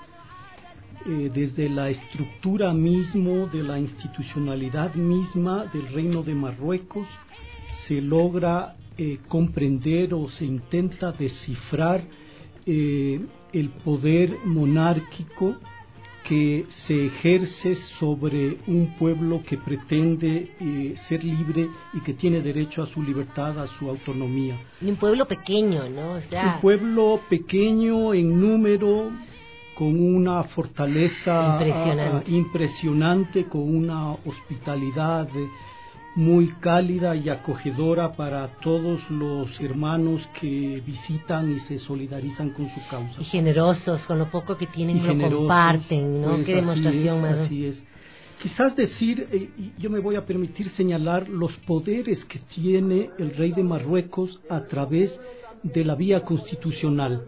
Desde la estructura mismo, de la institucionalidad misma del Reino de Marruecos, se logra comprender o se intenta descifrar el poder monárquico que se ejerce sobre un pueblo que pretende ser libre y que tiene derecho a su libertad, a su autonomía. Un pueblo pequeño, ¿no? O sea, un pueblo pequeño en número, con una fortaleza impresionante, con una hospitalidad muy cálida y acogedora para todos los hermanos que visitan y se solidarizan con su causa. Y generosos, con lo poco que tienen lo comparten, ¿no? Pues qué demostración más. Así es. Quizás decir, yo me voy a permitir señalar los poderes que tiene el rey de Marruecos a través de la vía constitucional.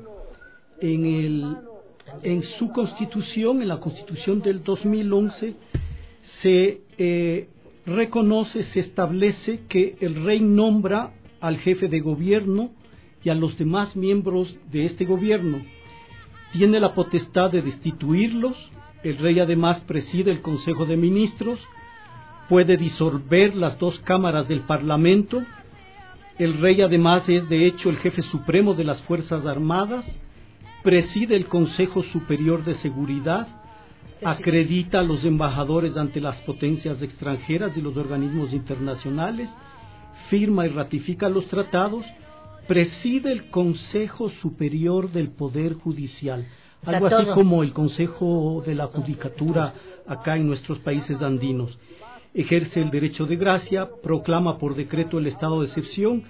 En su constitución, en la constitución del 2011, se reconoce, se establece que el rey nombra al jefe de gobierno y a los demás miembros de este gobierno. Tiene la potestad de destituirlos. El rey además preside el Consejo de Ministros, puede disolver las 2 cámaras del Parlamento. El rey además es de hecho el jefe supremo de las Fuerzas Armadas, preside el Consejo Superior de Seguridad, acredita a los embajadores ante las potencias extranjeras y los organismos internacionales, firma y ratifica los tratados, preside el Consejo Superior del Poder Judicial. algo así como el Consejo de la Judicatura acá en nuestros países andinos. Ejerce el derecho de gracia, proclama por decreto el estado de excepción.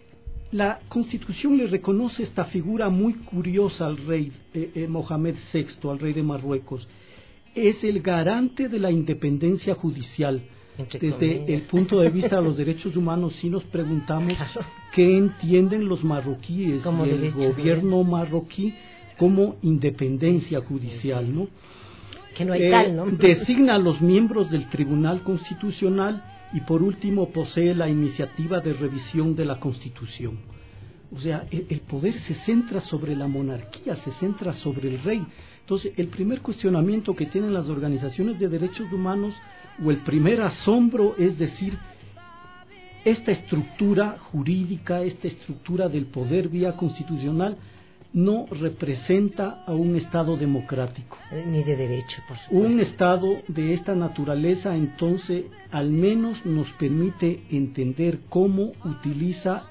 La Constitución le reconoce esta figura muy curiosa al rey Mohamed VI, al rey de Marruecos. Es el garante de la independencia judicial. Desde el punto de vista de los derechos humanos, sí nos preguntamos qué entienden los marroquíes y el gobierno marroquí como independencia judicial, ¿no? Que no hay tal, ¿no? Designa a los miembros del Tribunal Constitucional y por último posee la iniciativa de revisión de la Constitución. O sea, el poder se centra sobre la monarquía, se centra sobre el rey. Entonces, el primer cuestionamiento que tienen las organizaciones de derechos humanos, o el primer asombro, es decir, esta estructura jurídica, esta estructura del poder vía constitucional, no representa a un Estado democrático. Ni de derecho, por supuesto. Un Estado de esta naturaleza, entonces, al menos nos permite entender cómo utiliza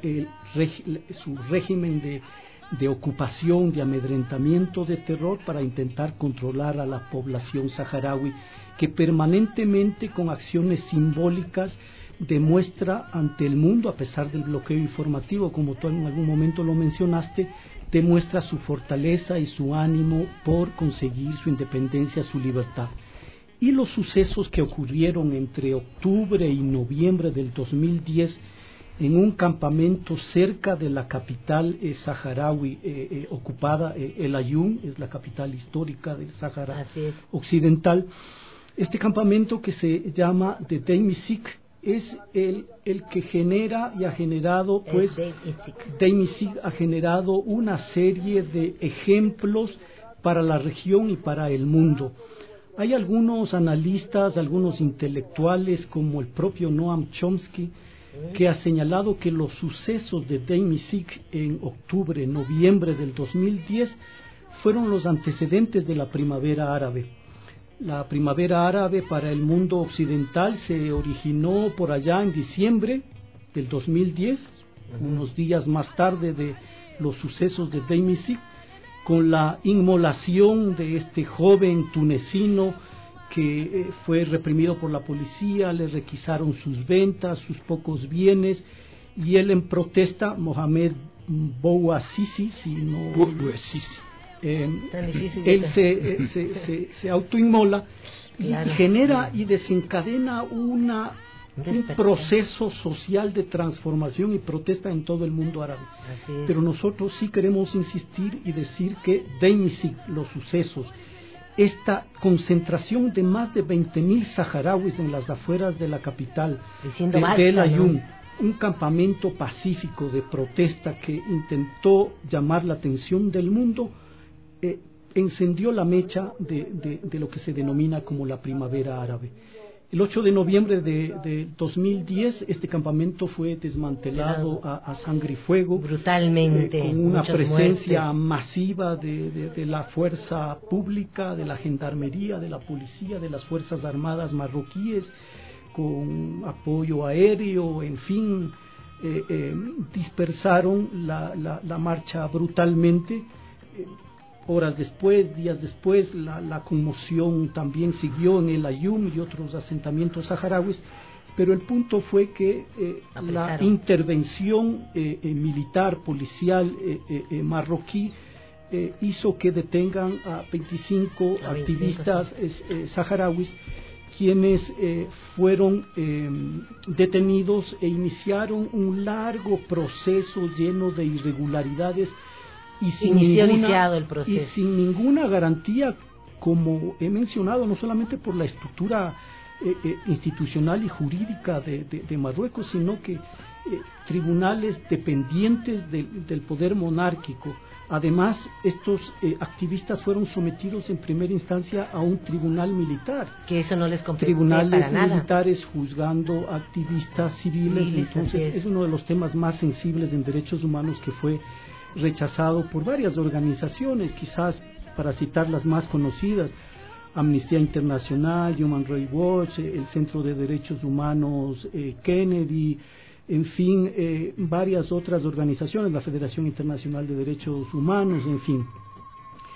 su régimen de ocupación, de amedrentamiento, de terror, para intentar controlar a la población saharaui, que permanentemente, con acciones simbólicas, demuestra ante el mundo, a pesar del bloqueo informativo, como tú en algún momento lo mencionaste, demuestra su fortaleza y su ánimo por conseguir su independencia, su libertad. Y los sucesos que ocurrieron entre octubre y noviembre del 2010 en un campamento cerca de la capital saharaui ocupada, El Aaiún, es la capital histórica del Sáhara Occidental. Este campamento, que se llama de Deimizig, es el que genera y ha generado, pues, Deimizig ha generado una serie de ejemplos para la región y para el mundo. Hay algunos analistas, algunos intelectuales, como el propio Noam Chomsky, que ha señalado que los sucesos de Deimizig en octubre, noviembre del 2010 fueron los antecedentes de la primavera árabe. La primavera árabe para el mundo occidental se originó por allá en diciembre del 2010, unos días más tarde de los sucesos de Deimizig, con la inmolación de este joven tunecino que fue reprimido por la policía, le requisaron sus ventas, sus pocos bienes, y él en protesta, Mohamed Bouazizi, él se autoinmola, claro, y genera y desencadena un proceso social de transformación y protesta en todo el mundo árabe. Pero nosotros sí queremos insistir y decir que Deimizig, los sucesos, esta concentración de más de 20.000 saharauis en las afueras de la capital de El Aaiún, ¿no? Un campamento pacífico de protesta que intentó llamar la atención del mundo, encendió la mecha de lo que se denomina como la primavera árabe. El 8 de noviembre de 2010 este campamento fue desmantelado a sangre y fuego, brutalmente, con una presencia masiva de la fuerza pública, de la gendarmería, de la policía, de las fuerzas armadas marroquíes, con apoyo aéreo, en fin, dispersaron la marcha brutalmente. Horas después, días después, la conmoción también siguió en El Aaiún y otros asentamientos saharauis, pero el punto fue que la intervención militar, policial marroquí hizo que detengan a 25 activistas saharauis, quienes fueron detenidos e iniciaron un largo proceso lleno de irregularidades y sin ninguna garantía, como he mencionado, no solamente por la estructura institucional y jurídica de Marruecos, sino que tribunales dependientes del poder monárquico. Además, estos activistas fueron sometidos en primera instancia a un tribunal militar. Que eso no les compete Tribunales para nada. Militares juzgando activistas civiles. Entonces, es uno de los temas más sensibles en derechos humanos que fue rechazado por varias organizaciones, quizás para citar las más conocidas: Amnistía Internacional, Human Rights Watch, el Centro de Derechos Humanos Kennedy, en fin, varias otras organizaciones, la Federación Internacional de Derechos Humanos, en fin.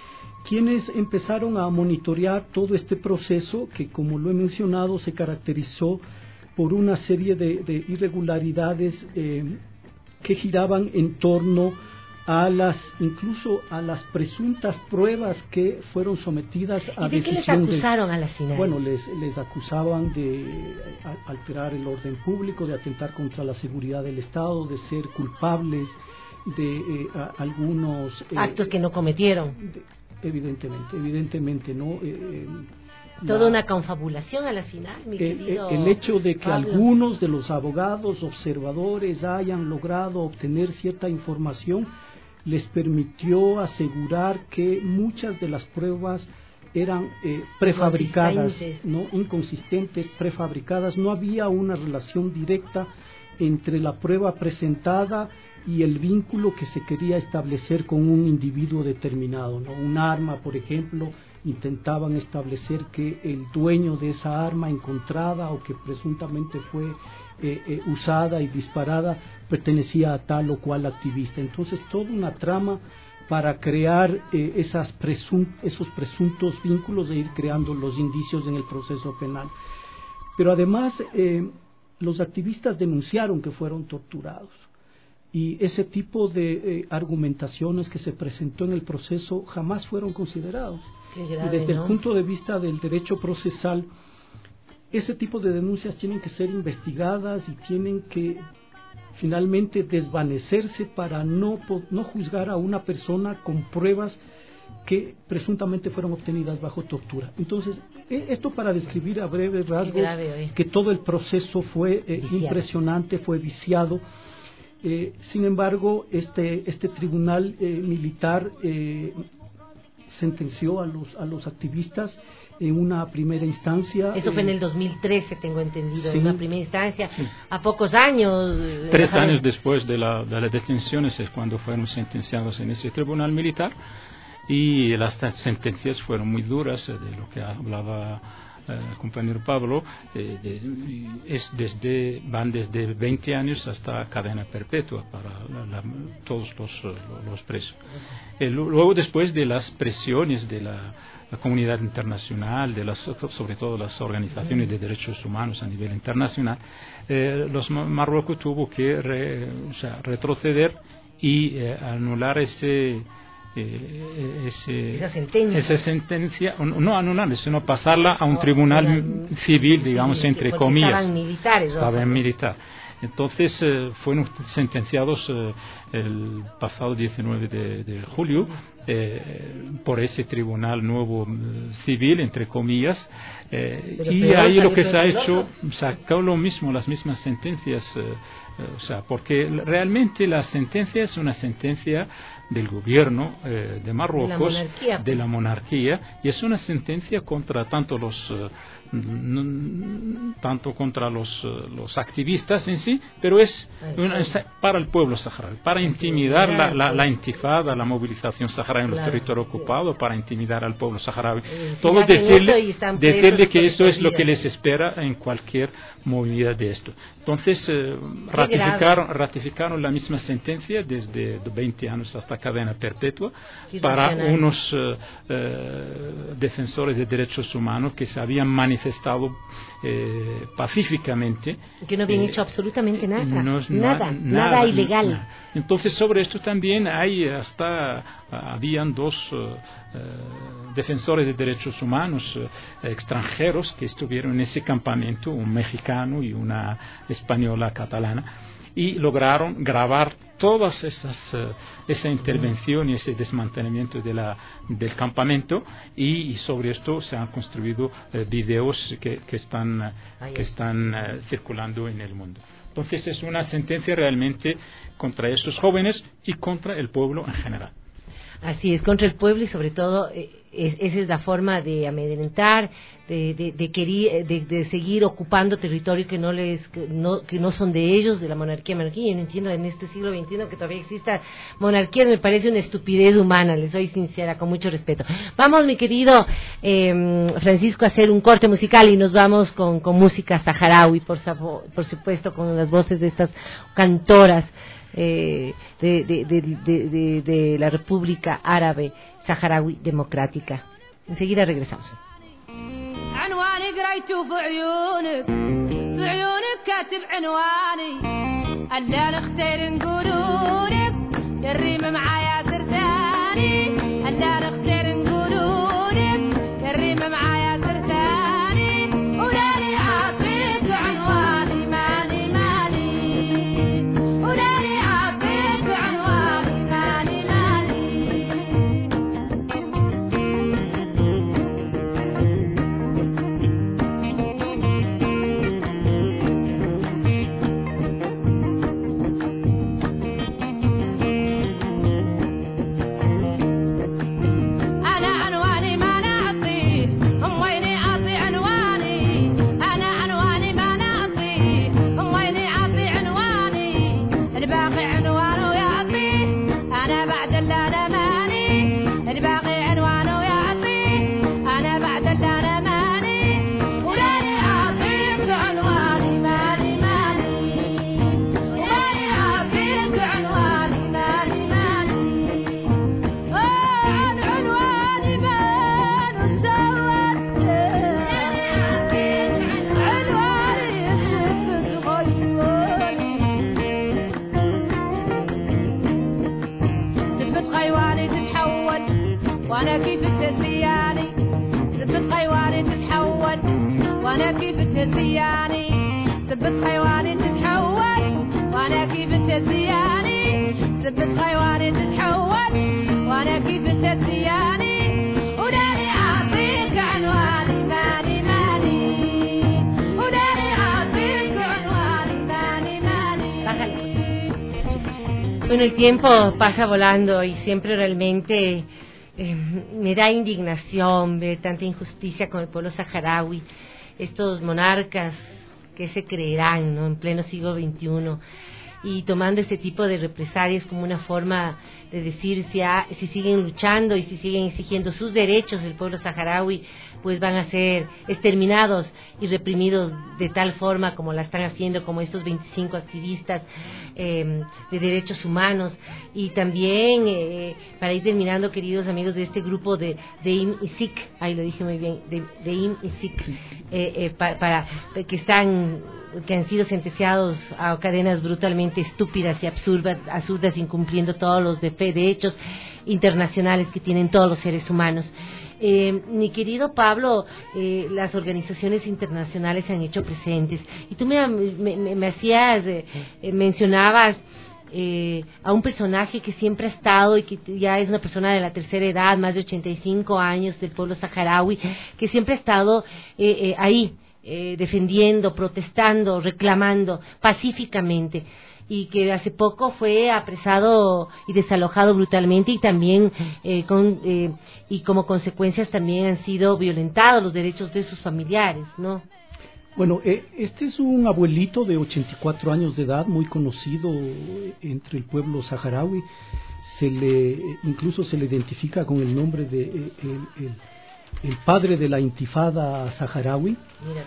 quienes empezaron a monitorear todo este proceso que, como lo he mencionado, se caracterizó por una serie de irregularidades que giraban en torno a incluso a las presuntas pruebas que fueron sometidas a decisión. ¿Y de qué les acusaron a la SINAI? Bueno, les acusaban de alterar el orden público, de atentar contra la seguridad del Estado, de ser culpables de algunos actos que no cometieron. Evidentemente, ¿no? Toda una confabulación a la final, mi querido el hecho de que Pablo. algunos de los abogados observadores hayan logrado obtener cierta información les permitió asegurar que muchas de las pruebas eran prefabricadas, no inconsistentes, prefabricadas. No había una relación directa entre la prueba presentada y el vínculo que se quería establecer con un individuo determinado, ¿no? Un arma, por ejemplo, intentaban establecer que el dueño de esa arma encontrada o que presuntamente fue usada y disparada pertenecía a tal o cual activista. Entonces, toda una trama para crear esos presuntos vínculos e ir creando los indicios en el proceso penal. Pero además, los activistas denunciaron que fueron torturados. Y ese tipo de argumentaciones que se presentó en el proceso jamás fueron considerados. Grave, y desde ¿no? el punto de vista del derecho procesal, ese tipo de denuncias tienen que ser investigadas y tienen que finalmente desvanecerse para no juzgar a una persona con pruebas que presuntamente fueron obtenidas bajo tortura. Entonces, esto para describir a breves rasgos que todo el proceso fue impresionante, fue viciado. Sin embargo, este tribunal militar sentenció a los activistas en una primera instancia. Eso fue en el 2013, tengo entendido, sí, en una primera instancia. Sí. A pocos años. 3 años después de las detenciones es cuando fueron sentenciados en ese tribunal militar, y las sentencias fueron muy duras, de lo que hablaba el compañero Pablo, van desde 20 años hasta cadena perpetua para todos los presos. Luego, después de las presiones de la comunidad internacional, sobre todo las organizaciones de derechos humanos a nivel internacional, Marruecos tuvo que retroceder y anular esa sentencia, no anularla, sino pasarla a un tribunal civil, digamos, entre comillas. Estaban militar. Entonces fueron sentenciados el pasado 19 de julio por ese tribunal nuevo civil, entre comillas, y ahí lo que se ha hecho, sacó lo mismo, las mismas sentencias, porque realmente la sentencia es una sentencia del gobierno de Marruecos, de la monarquía, y es una sentencia contra tanto contra los activistas en sí, pero es para el pueblo saharaui, para intimidar la intifada, la movilización saharaui en los territorios ocupados, para intimidar al pueblo saharaui. Todo decirle que eso es lo que les espera en cualquier movida de esto. Entonces, ratificaron la misma sentencia desde 20 años hasta cadena perpetua para unos defensores de derechos humanos que se habían manifestado pacíficamente, que no habían hecho absolutamente nada ilegal. Nada. Entonces, sobre esto también habían 2 defensores de derechos humanos extranjeros que estuvieron en ese campamento, un mexicano y una española catalana, y lograron grabar todas esa intervención y ese desmantelamiento del campamento, y sobre esto se han construido videos que están circulando en el mundo. Entonces, es una sentencia realmente contra estos jóvenes y contra el pueblo en general. Así es, contra el pueblo, y sobre todo esa es la forma de amedrentar, de seguir ocupando territorio que no son de ellos, de la monarquía. Yo no entiendo en este siglo XXI que todavía exista monarquía, me parece una estupidez humana, les soy sincera, con mucho respeto. Vamos, mi querido Francisco, a hacer un corte musical y nos vamos con música saharaui, por supuesto, con las voces de estas cantoras de la República Árabe Saharaui Democrática. Enseguida regresamos. عنواني قريته في عيونك كاتب عنواني ألا نختار نقولولك الريم معايا سرتاني ألا نختار نقولولك الريم معايا سرتاني ولاني عاطيك عنواني ماني ولاني عاطيك عنواني ماني وانا كيف تهزياني ثبت حيواني تتحول وانا كيف تهزياني ثبت حيواني تتحول وانا كيف تهزياني ثبت حيواني تتحول وانا كيف تهزياني وداني اعطيك عنواني ماني وداني اعطيك عنواني ماني. Bueno, el tiempo pasa volando y siempre realmente me da indignación ver tanta injusticia con el pueblo saharaui, estos monarcas que se creerán, ¿no?, en pleno siglo XXI, y tomando este tipo de represalias como una forma de decir si siguen luchando y si siguen exigiendo sus derechos del pueblo saharaui, pues van a ser exterminados y reprimidos de tal forma como la están haciendo, como estos 25 activistas de derechos humanos. Y también, para ir terminando, queridos amigos de este grupo de IMISIC, ahí lo dije muy bien, de IMISIC, que han sido sentenciados a cadenas brutalmente estúpidas y absurdas, incumpliendo todos los derechos internacionales que tienen todos los seres humanos. Mi querido Pablo, las organizaciones internacionales se han hecho presentes y tú me hacías, mencionabas a un personaje que siempre ha estado y que ya es una persona de la tercera edad, más de 85 años, del pueblo saharaui, que siempre ha estado ahí, defendiendo, protestando, reclamando pacíficamente, y que hace poco fue apresado y desalojado brutalmente, y también y como consecuencias también han sido violentados los derechos de sus familiares, ¿no? Bueno, este es un abuelito de 84 años de edad, muy conocido entre el pueblo saharaui. Incluso se le identifica con el nombre de el padre de la intifada saharaui,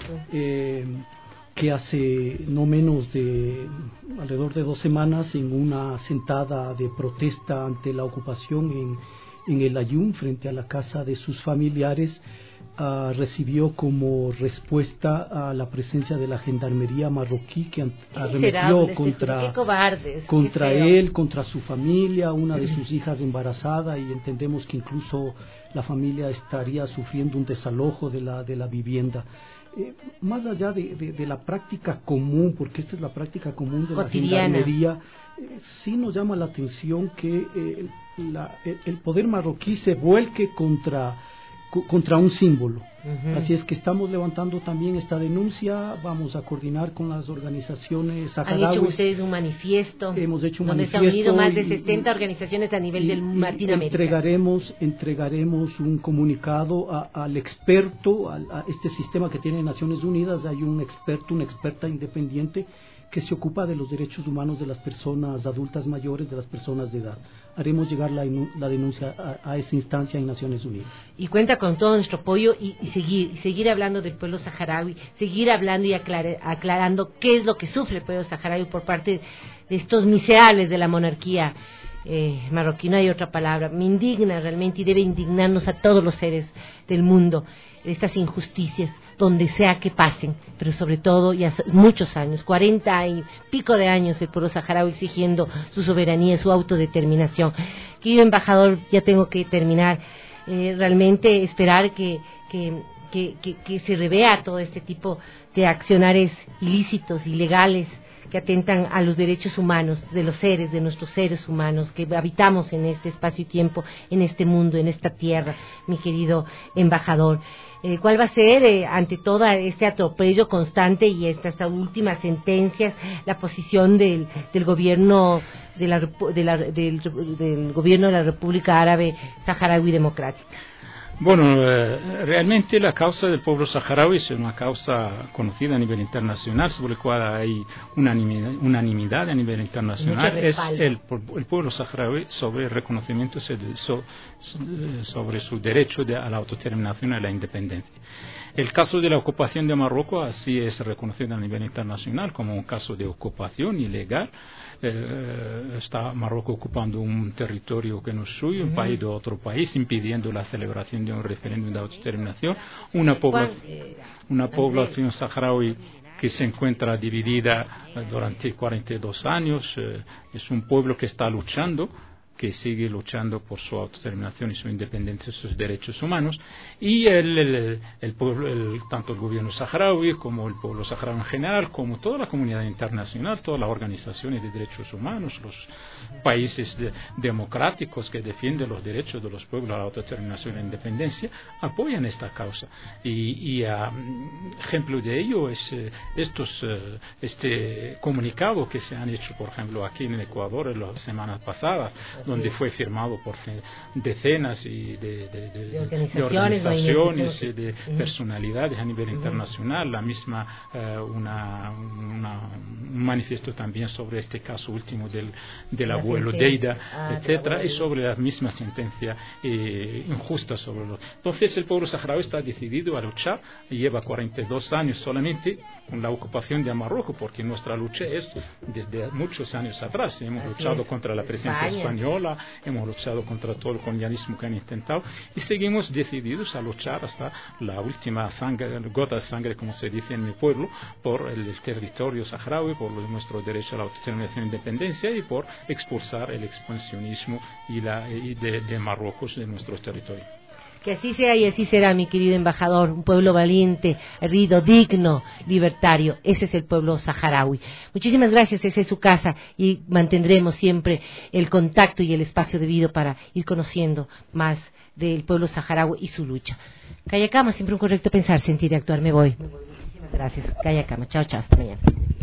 que hace no menos de alrededor de 2 semanas, en una sentada de protesta ante la ocupación en el Ayun, frente a la casa de sus familiares, recibió como respuesta a la presencia de la gendarmería marroquí, que arremetió contra él, contra su familia, una de sus hijas embarazada, y entendemos que incluso la familia estaría sufriendo un desalojo de la vivienda. Más allá de la práctica común, porque esta es la práctica común de cotidiana, la gendarmería, sí nos llama la atención que el poder marroquí se vuelque contra un símbolo. Así es que estamos levantando también esta denuncia. Vamos a coordinar con las organizaciones saharauis. ¿Han hecho ustedes un manifiesto? Hemos hecho un manifiesto. Donde se han unido más de 70 organizaciones a nivel de Latinoamérica. Entregaremos un comunicado al experto, a este sistema que tiene Naciones Unidas. Hay una experta independiente que se ocupa de los derechos humanos de las personas adultas mayores, de las personas de edad. Haremos llegar la denuncia a esa instancia en Naciones Unidas. Y cuenta con todo nuestro apoyo y seguir hablando del pueblo saharaui, seguir hablando y aclarando qué es lo que sufre el pueblo saharaui por parte de estos miserables de la monarquía marroquí. No hay otra palabra. Me indigna realmente y debe indignarnos a todos los seres del mundo estas injusticias donde sea que pasen, pero sobre todo ya muchos años, 40 y pico de años el pueblo saharaui exigiendo su soberanía, su autodeterminación. Querido embajador, ya tengo que terminar, realmente esperar que se revea todo este tipo de accionares ilícitos, ilegales, que atentan a los derechos humanos de los seres, de nuestros seres humanos que habitamos en este espacio y tiempo, en este mundo, en esta tierra, mi querido embajador. ¿Cuál va a ser, ante todo este atropello constante y estas últimas sentencias, la posición del gobierno del gobierno de la República Árabe Saharaui Democrática? Bueno, realmente la causa del pueblo saharaui es una causa conocida a nivel internacional, sobre la cual hay unanimidad a nivel internacional. Es el pueblo saharaui sobre el reconocimiento sobre su derecho a la autodeterminación y a la independencia. El caso de la ocupación de Marruecos así es reconocido a nivel internacional como un caso de ocupación ilegal. Está Marruecos ocupando un territorio que no es suyo, un país de otro país, impidiendo la celebración de un referéndum de autodeterminación. Una población saharaui que se encuentra dividida durante 42 años. Es un pueblo que está luchando, que sigue luchando por su autodeterminación y su independencia y sus derechos humanos, y tanto el gobierno saharaui como el pueblo saharaui en general, como toda la comunidad internacional, todas las organizaciones de derechos humanos, los países democráticos que defienden los derechos de los pueblos a la autodeterminación y la independencia, apoyan esta causa. Y ejemplo de ello es este comunicado que se han hecho, por ejemplo, aquí en Ecuador en las semanas pasadas, donde fue firmado por decenas de organizaciones y de personalidades a nivel internacional, la misma un manifiesto también sobre este caso último del abuelo Deida, etcétera, y sobre la misma sentencia injusta sobre Entonces el pueblo saharaui está decidido a luchar, lleva 42 años solamente con la ocupación de Marruecos, porque nuestra lucha es desde muchos años atrás. Hemos luchado contra la presencia española, hemos luchado contra todo el colonialismo que han intentado y seguimos decididos a luchar hasta la última gota de sangre, como se dice en mi pueblo, por el territorio saharaui, por nuestro derecho a la autodeterminación e independencia y por expulsar el expansionismo de Marruecos de nuestro territorio. Que así sea y así será, mi querido embajador, un pueblo valiente, aguerrido, digno, libertario. Ese es el pueblo saharaui. Muchísimas gracias, esa es su casa y mantendremos siempre el contacto y el espacio debido para ir conociendo más del pueblo saharaui y su lucha. Kayakama, siempre un correcto pensar, sentir y actuar. Me voy. Muchísimas gracias. Kayakama, chao, hasta mañana.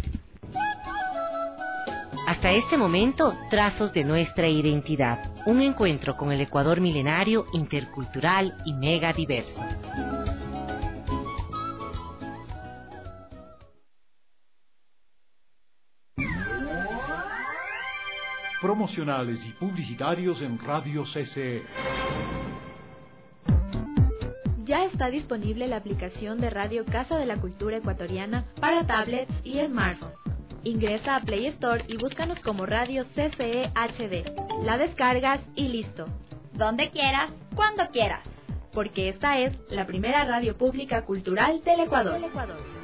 Hasta este momento, Trazos de nuestra identidad, un encuentro con el Ecuador milenario, intercultural y mega diverso. Promocionales y publicitarios en Radio CC. Ya está disponible la aplicación de Radio Casa de la Cultura Ecuatoriana para tablets y smartphones. Ingresa a Play Store y búscanos como Radio CCE HD. La descargas y listo. Donde quieras, cuando quieras. Porque esta es la primera radio pública cultural del Ecuador.